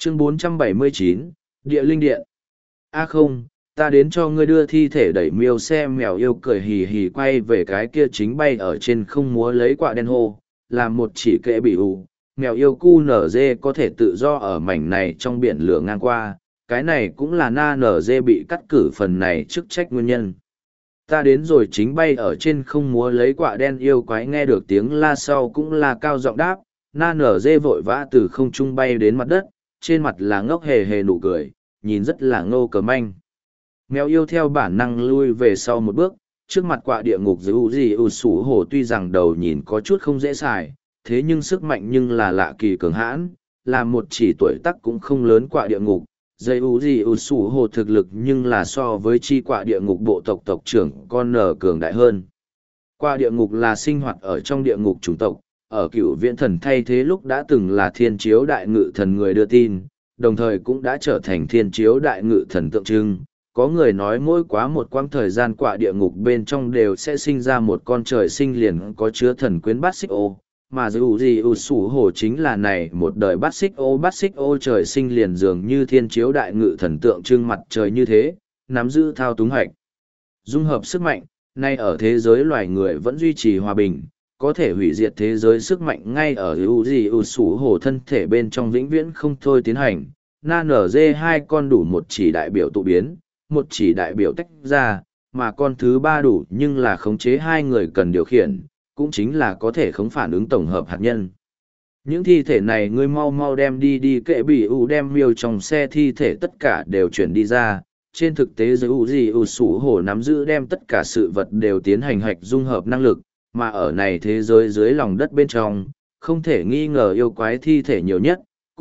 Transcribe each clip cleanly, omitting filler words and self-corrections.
Chương 479, Địa Linh Điện. A không, ta đến cho ngươi đưa thi thể đẩy miêu xe mèo yêu cười hì hì quay về cái kia chính bay ở trên không múa lấy quạ đen hô, làm một chỉ kệ bị ủ. Mèo yêu cu nở dê có thể tự do ở mảnh này trong biển lửa ngang qua, cái này cũng là na nở dê bị cắt cử phần này chức trách nguyên nhân. Ta đến rồi chính bay ở trên không múa lấy quạ đen yêu quái nghe được tiếng la sau cũng là cao giọng đáp, na nở dê vội vã từ không trung bay đến mặt đất, trên mặt là ngốc hề hề nụ cười, nhìn rất là ngô cờ manh. Mèo yêu theo bản năng lui về sau một bước, trước mặt quạ địa ngục dữ gì ù sủ hổ tuy rằng đầu nhìn có chút không dễ xài, thế nhưng sức mạnh nhưng là lạ kỳ cường hãn, là một chỉ tuổi tác cũng không lớn quạ địa ngục. Dây ú gì ú sủ hồ thực lực nhưng là so với chi quạ địa ngục bộ tộc tộc trưởng con nở cường đại hơn. Quạ địa ngục là sinh hoạt ở trong địa ngục chủng tộc, ở cựu viễn thần thay thế lúc đã từng là thiên chiếu đại ngự thần người đưa tin, đồng thời cũng đã trở thành thiên chiếu đại ngự thần tượng trưng. Có người nói mỗi quá một quãng thời gian quạ địa ngục bên trong đều sẽ sinh ra một con trời sinh liền có chứa thần quyến bát xích ô, mà dù gì ủ sủ hổ chính là này một đời bát xích ô trời sinh liền dường như thiên chiếu đại ngự thần tượng trưng mặt trời như thế, nắm giữ thao túng hạch. Dung hợp sức mạnh, nay ở thế giới loài người vẫn duy trì hòa bình, có thể hủy diệt thế giới sức mạnh ngay ở dù gì ủ sủ hổ thân thể bên trong vĩnh viễn không thôi tiến hành. Na nở dê hai con đủ một chỉ đại biểu tụ biến, một chỉ đại biểu tách ra, mà con thứ ba đủ nhưng là khống chế hai người cần điều khiển, cũng chính là có thể khống phản ứng tổng hợp hạt nhân. Những thi thể này ngươi mau mau đem đi kệ bị ủ đem miêu trong xe thi thể tất cả đều chuyển đi ra. Trên thực tế giới ủ gì ủ sủ hổ nắm giữ đem tất cả sự vật đều tiến hành hạch dung hợp năng lực, mà ở này thế giới dưới lòng đất bên trong, không thể nghi ngờ yêu quái thi thể nhiều nhất.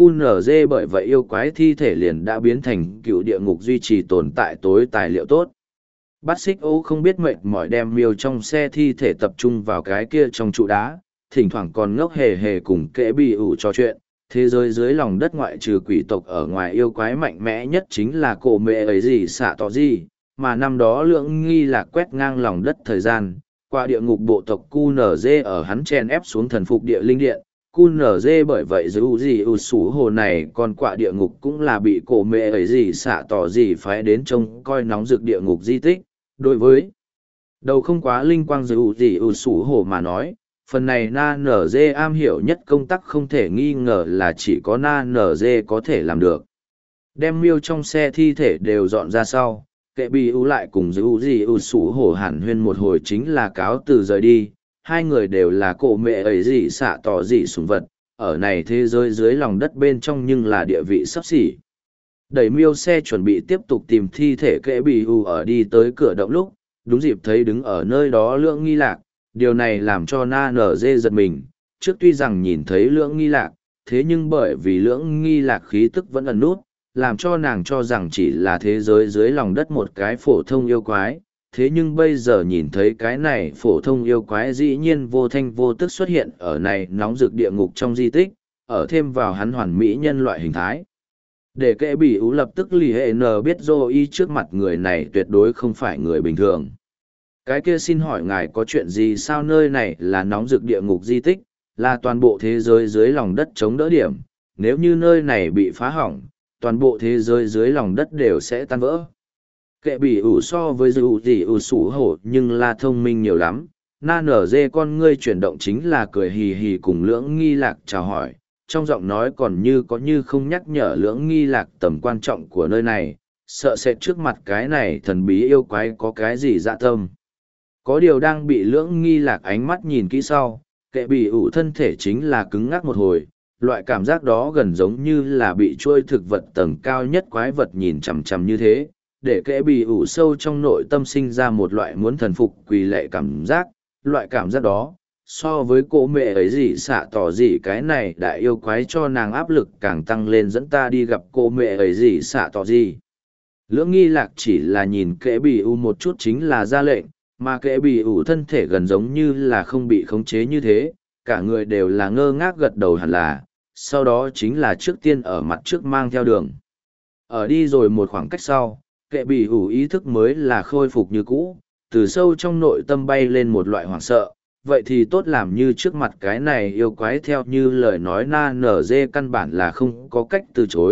QNZ bởi vậy yêu quái thi thể liền đã biến thành cựu địa ngục duy trì tồn tại tối tài liệu tốt. Bát xích ô không biết mệt mỏi đem miêu trong xe thi thể tập trung vào cái kia trong trụ đá, thỉnh thoảng còn ngốc hề hề cùng kẽ bị ủ trò chuyện. Thế giới dưới lòng đất ngoại trừ quỷ tộc ở ngoài yêu quái mạnh mẽ nhất chính là cổ mẹ ấy gì xạ tỏ gì, mà năm đó lượng nghi là quét ngang lòng đất thời gian, qua địa ngục bộ tộc QNZ ở hắn chen ép xuống thần phục địa linh điện. QNZ bởi vậy giữ gì ưu sủ hồ này còn quạ địa ngục cũng là bị cổ mẹ ấy gì xạ tỏ gì phái đến trông coi nóng rực địa ngục di tích. Đối với đầu không quá linh quang giữ gì ưu sủ hồ mà nói, phần này na nở dê am hiểu nhất công tác không thể nghi ngờ là chỉ có na nở dê có thể làm được. Đem miêu trong xe thi thể đều dọn ra sau, kệ bị ưu lại cùng giữ gì ưu sủ hồ hàn huyên một hồi chính là cáo từ rời đi. Hai người đều là cổ mẹ ấy gì xạ tỏ gì sủng vật, ở này thế giới dưới lòng đất bên trong nhưng là địa vị sắp xỉ. Đẩy miêu xe chuẩn bị tiếp tục tìm thi thể kệ bị ưu ở đi tới cửa động lúc, đúng dịp thấy đứng ở nơi đó Lưỡng Nghi Lạc, điều này làm cho na nở dê giật mình, trước tuy rằng nhìn thấy Lưỡng Nghi Lạc, thế nhưng bởi vì Lưỡng Nghi Lạc khí tức vẫn ẩn nút, làm cho nàng cho rằng chỉ là thế giới dưới lòng đất một cái phổ thông yêu quái. Thế nhưng bây giờ nhìn thấy cái này phổ thông yêu quái dĩ nhiên vô thanh vô tức xuất hiện ở này nóng rực địa ngục trong di tích, ở thêm vào hắn hoàn mỹ nhân loại hình thái. Để kệ bị ú lập tức lì hệ nờ biết dô y trước mặt người này tuyệt đối không phải người bình thường. Cái kia xin hỏi ngài có chuyện gì sao nơi này là nóng rực địa ngục di tích, là toàn bộ thế giới dưới lòng đất chống đỡ điểm, nếu như nơi này bị phá hỏng, toàn bộ thế giới dưới lòng đất đều sẽ tan vỡ. Kệ bị ủ so với dư gì ủ sủ hổ nhưng là thông minh nhiều lắm, na nở dê con ngươi chuyển động chính là cười hì hì cùng Lưỡng Nghi Lạc chào hỏi, trong giọng nói còn như có như không nhắc nhở Lưỡng Nghi Lạc tầm quan trọng của nơi này, sợ sệt trước mặt cái này thần bí yêu quái có cái gì dạ tâm. Có điều đang bị Lưỡng Nghi Lạc ánh mắt nhìn kỹ sau, kệ bị ủ thân thể chính là cứng ngắc một hồi, loại cảm giác đó gần giống như là bị trôi thực vật tầng cao nhất quái vật nhìn chằm chằm như thế, để kẽ bị ủ sâu trong nội tâm sinh ra một loại muốn thần phục quỳ lệ cảm giác. Loại cảm giác đó so với cỗ mẹ ấy gì xạ tỏ gì cái này đại yêu quái cho nàng áp lực càng tăng lên, dẫn ta đi gặp cô mẹ ấy gì xạ tỏ gì. Lưỡng Nghi Lạc chỉ là nhìn kẽ bị ủ một chút chính là ra lệnh, mà kẽ bị ủ thân thể gần giống như là không bị khống chế như thế, cả người đều là ngơ ngác gật đầu hẳn là, sau đó chính là trước tiên ở mặt trước mang theo đường. Ở đi rồi một khoảng cách sau, kệ bị ủ ý thức mới là khôi phục như cũ, từ sâu trong nội tâm bay lên một loại hoảng sợ. Vậy thì tốt, làm như trước mặt cái này yêu quái theo như lời nói na nở dê căn bản là không có cách từ chối,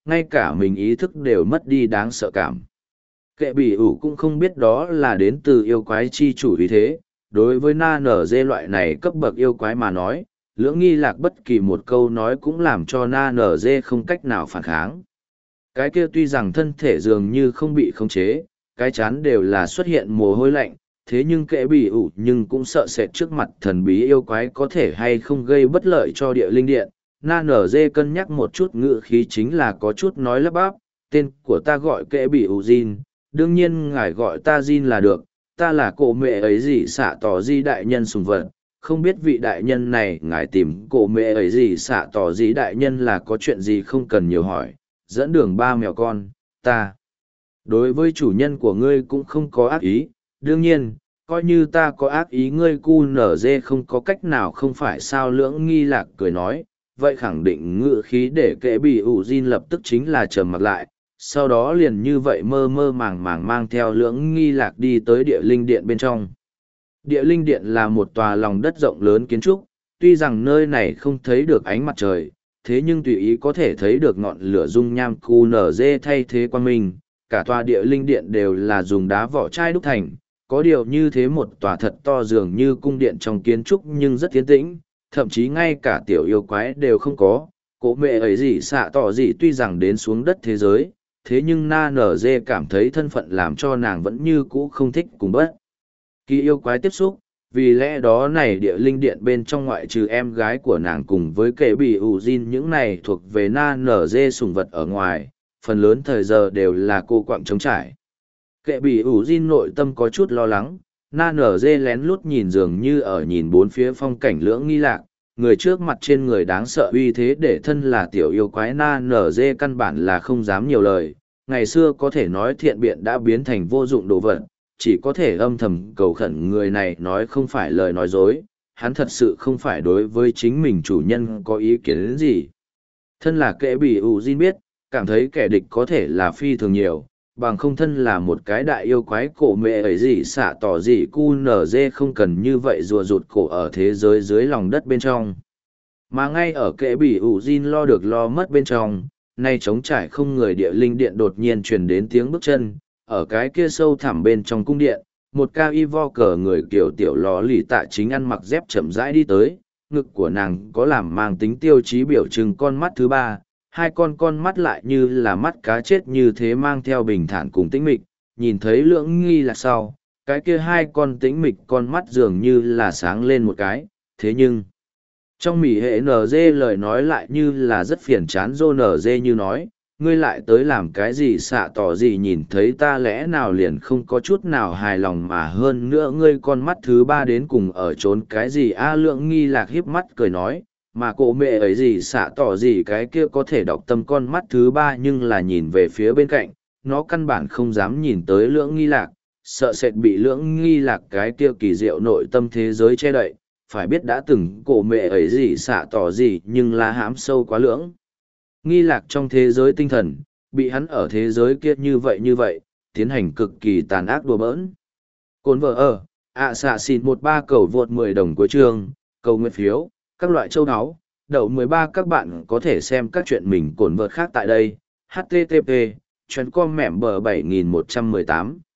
ngay cả mình ý thức đều mất đi đáng sợ cảm. Kệ bỉ ủ cũng không biết đó là đến từ yêu quái chi chủ ý thế. Đối với na nở dê loại này cấp bậc yêu quái mà nói, Lưỡng Nghi Lạc bất kỳ một câu nói cũng làm cho na nở dê không cách nào phản kháng. Cái kia tuy rằng thân thể dường như không bị khống chế, cái chán đều là xuất hiện mồ hôi lạnh, thế nhưng kệ bỉ ủ nhưng cũng sợ sệt trước mặt thần bí yêu quái có thể hay không gây bất lợi cho địa linh điện. Na nở dê cân nhắc một chút ngữ khí chính là có chút nói lắp bắp, tên của ta gọi kệ bỉ ủ Jin, đương nhiên ngài gọi ta Jin là được, ta là cổ mẹ ấy gì xạ tỏ di đại nhân sùng vật, không biết vị đại nhân này ngài tìm cổ mẹ ấy gì xạ tỏ di đại nhân là có chuyện gì không cần nhiều hỏi, dẫn đường ba mèo con, ta. Đối với chủ nhân của ngươi cũng không có ác ý, đương nhiên, coi như ta có ác ý ngươi cu nở dê không có cách nào không phải sao. Lưỡng Nghi Lạc cười nói, vậy khẳng định ngự khí để kệ bị ủ Jin lập tức chính là trầm mặt lại, sau đó liền như vậy mơ mơ màng màng mang theo Lưỡng Nghi Lạc đi tới địa linh điện bên trong. Địa linh điện là một tòa lòng đất rộng lớn kiến trúc, tuy rằng nơi này không thấy được ánh mặt trời, thế nhưng tùy ý có thể thấy được ngọn lửa dung nham cu nở dê thay thế quang minh. Cả tòa địa linh điện đều là dùng đá vỏ chai đúc thành, có điều như thế một tòa thật to dường như cung điện trong kiến trúc nhưng rất tiến tĩnh, thậm chí ngay cả tiểu yêu quái đều không có. Cổ mẹ ấy gì xạ tỏ gì tuy rằng đến xuống đất thế giới, thế nhưng na nở dê cảm thấy thân phận làm cho nàng vẫn như cũ không thích cùng bất kỳ yêu quái tiếp xúc, vì lẽ đó này địa linh điện bên trong ngoại trừ em gái của nàng cùng với kệ bị ủ Jin những này thuộc về na nở dê sùng vật ở ngoài, phần lớn thời giờ đều là cô quạng trống trải. Kệ bị ủ Jin nội tâm có chút lo lắng, na nở dê lén lút nhìn dường như ở nhìn bốn phía phong cảnh Lưỡng Nghi Lạc, người trước mặt trên người đáng sợ uy thế để thân là tiểu yêu quái na nở dê căn bản là không dám nhiều lời, ngày xưa có thể nói thiện biện đã biến thành vô dụng đồ vật, chỉ có thể âm thầm cầu khẩn người này nói không phải lời nói dối, hắn thật sự không phải đối với chính mình chủ nhân có ý kiến đến gì. Thân là kệ bị ủ Jin biết, cảm thấy kẻ địch có thể là phi thường nhiều, bằng không thân là một cái đại yêu quái cổ mẹ ấy gì xạ tỏ gì cu nở dê không cần như vậy rùa rụt cổ ở thế giới dưới lòng đất bên trong. Mà ngay ở kệ bị ủ Jin lo được lo mất bên trong, nay trống trải không người địa linh điện đột nhiên truyền đến tiếng bước chân, ở cái kia sâu thẳm bên trong cung điện, một ca y vo cờ người kiểu tiểu lò lì tạ chính ăn mặc dép chậm rãi đi tới, ngực của nàng có làm mang tính tiêu chí biểu trưng con mắt thứ ba, hai con mắt lại như là mắt cá chết như thế mang theo bình thản cùng tĩnh mịch, nhìn thấy Lưỡng Nghi Lạc sau, cái kia hai con tĩnh mịch con mắt dường như là sáng lên một cái, thế nhưng trong mỉ hệ NG lời nói lại như là rất phiền chán dô NG như nói, ngươi lại tới làm cái gì xạ tỏ gì nhìn thấy ta lẽ nào liền không có chút nào hài lòng mà hơn nữa ngươi con mắt thứ ba đến cùng ở trốn cái gì a. Lưỡng Nghi Lạc hiếp mắt cười nói, mà cổ mẹ ấy gì xạ tỏ gì cái kia có thể đọc tâm con mắt thứ ba nhưng là nhìn về phía bên cạnh, nó căn bản không dám nhìn tới Lưỡng Nghi Lạc, sợ sệt bị Lưỡng Nghi Lạc cái kia kỳ diệu nội tâm thế giới che đậy. Phải biết đã từng cổ mẹ ấy gì xạ tỏ gì nhưng là hãm sâu quá Lưỡng Nghi Lạc trong thế giới tinh thần, bị hắn ở thế giới kia như vậy, tiến hành cực kỳ tàn ác đùa bỡn. Cồn vợ ở, xạ xịt 13 cầu vượt 10 đồng của trường, cầu nguyện phiếu, các loại châu áo, đậu 13 các bạn có thể xem các chuyện mình cồn vợt khác tại đây, http, chuyến com mẻm bờ 7118.